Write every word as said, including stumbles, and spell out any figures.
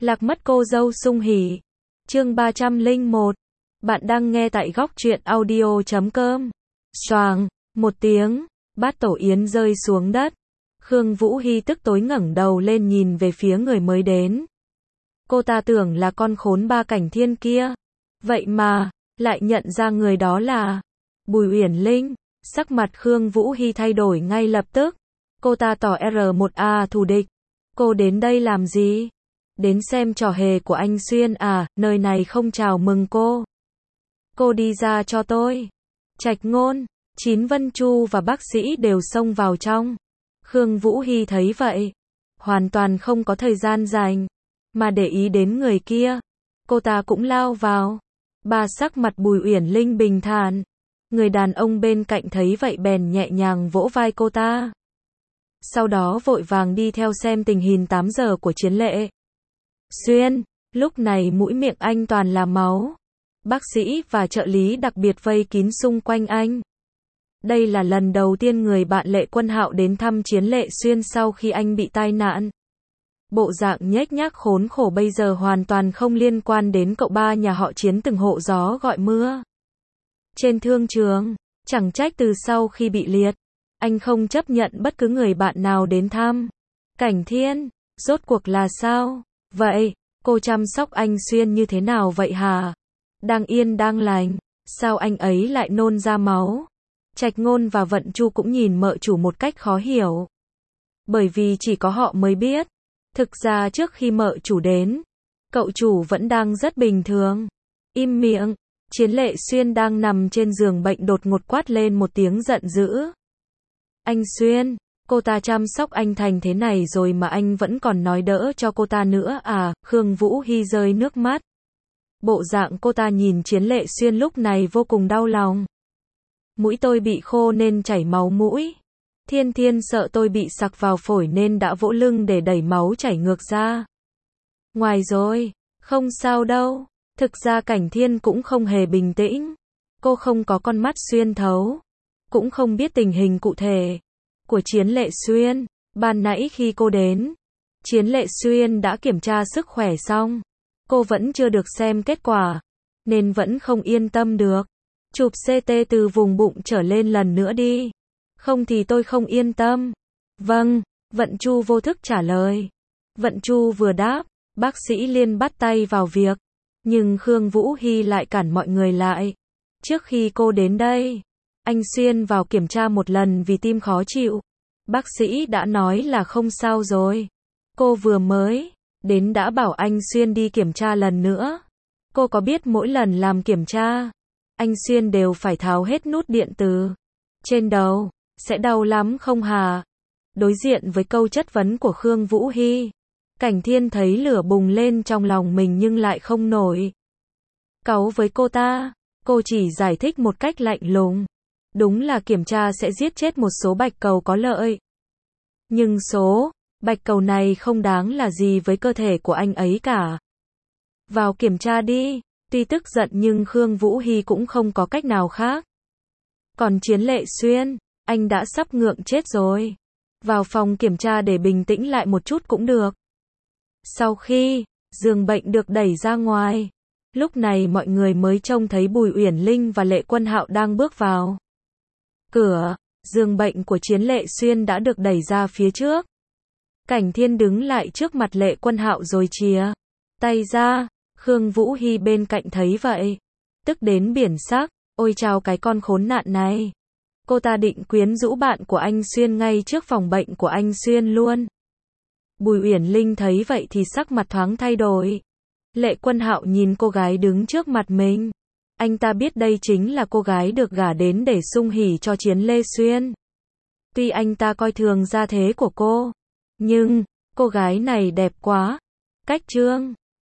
Lạc mất cô dâu sung hỉ. Chương ba trăm lẻ một. Bạn đang nghe tại góc truyện audio chấm com. Xoàng, một tiếng, bát tổ yến rơi xuống đất. Khương Vũ Hy tức tối ngẩng đầu lên nhìn về phía người mới đến. Cô ta tưởng là con khốn ba cảnh thiên kia. Vậy mà, lại nhận ra người đó là Bùi Uyển Linh. Sắc mặt Khương Vũ Hy thay đổi ngay lập tức. Cô ta tỏ R một A thù địch. Cô đến đây làm gì? Đến xem trò hề của anh Xuyên à, nơi này không chào mừng cô. Cô đi ra cho tôi. Trạch Ngôn, Chín Vân Chu và bác sĩ đều xông vào trong. Khương Vũ Hy thấy vậy, hoàn toàn không có thời gian dành mà để ý đến người kia. Cô ta cũng lao vào. Ba sắc mặt Bùi Uyển Linh bình thản. Người đàn ông bên cạnh thấy vậy bèn nhẹ nhàng vỗ vai cô ta. Sau đó vội vàng đi theo xem tình hình tám giờ của Chiến Lệ Xuyên. Lúc này mũi miệng anh toàn là máu. Bác sĩ và trợ lý đặc biệt vây kín xung quanh anh. Đây là lần đầu tiên người bạn Lệ Quân Hạo đến thăm Chiến Lệ Xuyên sau khi anh bị tai nạn. Bộ dạng nhếch nhác khốn khổ bây giờ hoàn toàn không liên quan đến cậu ba nhà họ Chiến từng hộ gió gọi mưa. Trên thương trường, chẳng trách từ sau khi bị liệt, anh không chấp nhận bất cứ người bạn nào đến thăm. Cảnh Thiên, rốt cuộc là sao? Vậy, cô chăm sóc anh Xuyên như thế nào vậy hả? Đang yên đang lành, sao anh ấy lại nôn ra máu? Trạch Ngôn và Vận Chu cũng nhìn mợ chủ một cách khó hiểu. Bởi vì chỉ có họ mới biết. Thực ra trước khi mợ chủ đến, cậu chủ vẫn đang rất bình thường. Im miệng. Chiến Lệ Xuyên đang nằm trên giường bệnh đột ngột quát lên một tiếng giận dữ. Anh Xuyên, cô ta chăm sóc anh thành thế này rồi mà anh vẫn còn nói đỡ cho cô ta nữa à? Khương Vũ Hy rơi nước mắt. Bộ dạng cô ta nhìn Chiến Lệ Xuyên lúc này vô cùng đau lòng. Mũi tôi bị khô nên chảy máu mũi. Thiên Thiên sợ tôi bị sặc vào phổi nên đã vỗ lưng để đẩy máu chảy ngược ra. Ngoài rồi, không sao đâu. Thực ra Cảnh Thiên cũng không hề bình tĩnh. Cô không có con mắt xuyên thấu, cũng không biết tình hình cụ thể của Chiến Lệ Xuyên. Ban nãy khi cô đến, Chiến Lệ Xuyên đã kiểm tra sức khỏe xong. Cô vẫn chưa được xem kết quả, nên vẫn không yên tâm được. Chụp xê tê từ vùng bụng trở lên lần nữa đi. Không thì tôi không yên tâm. Vâng, Vận Chu vô thức trả lời. Vận Chu vừa đáp, bác sĩ liền bắt tay vào việc. Nhưng Khương Vũ Hy lại cản mọi người lại. Trước khi cô đến đây, anh Xuyên vào kiểm tra một lần vì tim khó chịu. Bác sĩ đã nói là không sao rồi. Cô vừa mới đến đã bảo anh Xuyên đi kiểm tra lần nữa. Cô có biết mỗi lần làm kiểm tra, anh Xuyên đều phải tháo hết nút điện từ trên đầu, sẽ đau lắm không hả? Đối diện với câu chất vấn của Khương Vũ Hy, Cảnh Thiên thấy lửa bùng lên trong lòng mình nhưng lại không nổi cáu với cô ta. Cô chỉ giải thích một cách lạnh lùng. Đúng là kiểm tra sẽ giết chết một số bạch cầu có lợi. Nhưng số bạch cầu này không đáng là gì với cơ thể của anh ấy cả. Vào kiểm tra đi. Tuy tức giận nhưng Khương Vũ Hy cũng không có cách nào khác. Còn Chiến Lệ Xuyên, anh đã sắp ngượng chết rồi. Vào phòng kiểm tra để bình tĩnh lại một chút cũng được. Sau khi giường bệnh được đẩy ra ngoài, lúc này mọi người mới trông thấy Bùi Uyển Linh và Lệ Quân Hạo đang bước vào. Cửa giường bệnh của Chiến Lệ Xuyên đã được đẩy ra phía trước. Cảnh Thiên đứng lại trước mặt Lệ Quân Hạo rồi chìa tay ra. Khương Vũ Hy bên cạnh thấy vậy, tức đến biển sắc. Ôi chao cái con khốn nạn này. Cô ta định quyến rũ bạn của anh Xuyên ngay trước phòng bệnh của anh Xuyên luôn. Bùi Uyển Linh thấy vậy thì sắc mặt thoáng thay đổi. Lệ Quân Hạo nhìn cô gái đứng trước mặt mình. Anh ta biết đây chính là cô gái được gả đến để sung hỉ cho Chiến Lệ Xuyên. Tuy anh ta coi thường gia thế của cô, nhưng cô gái này đẹp quá. Cách trương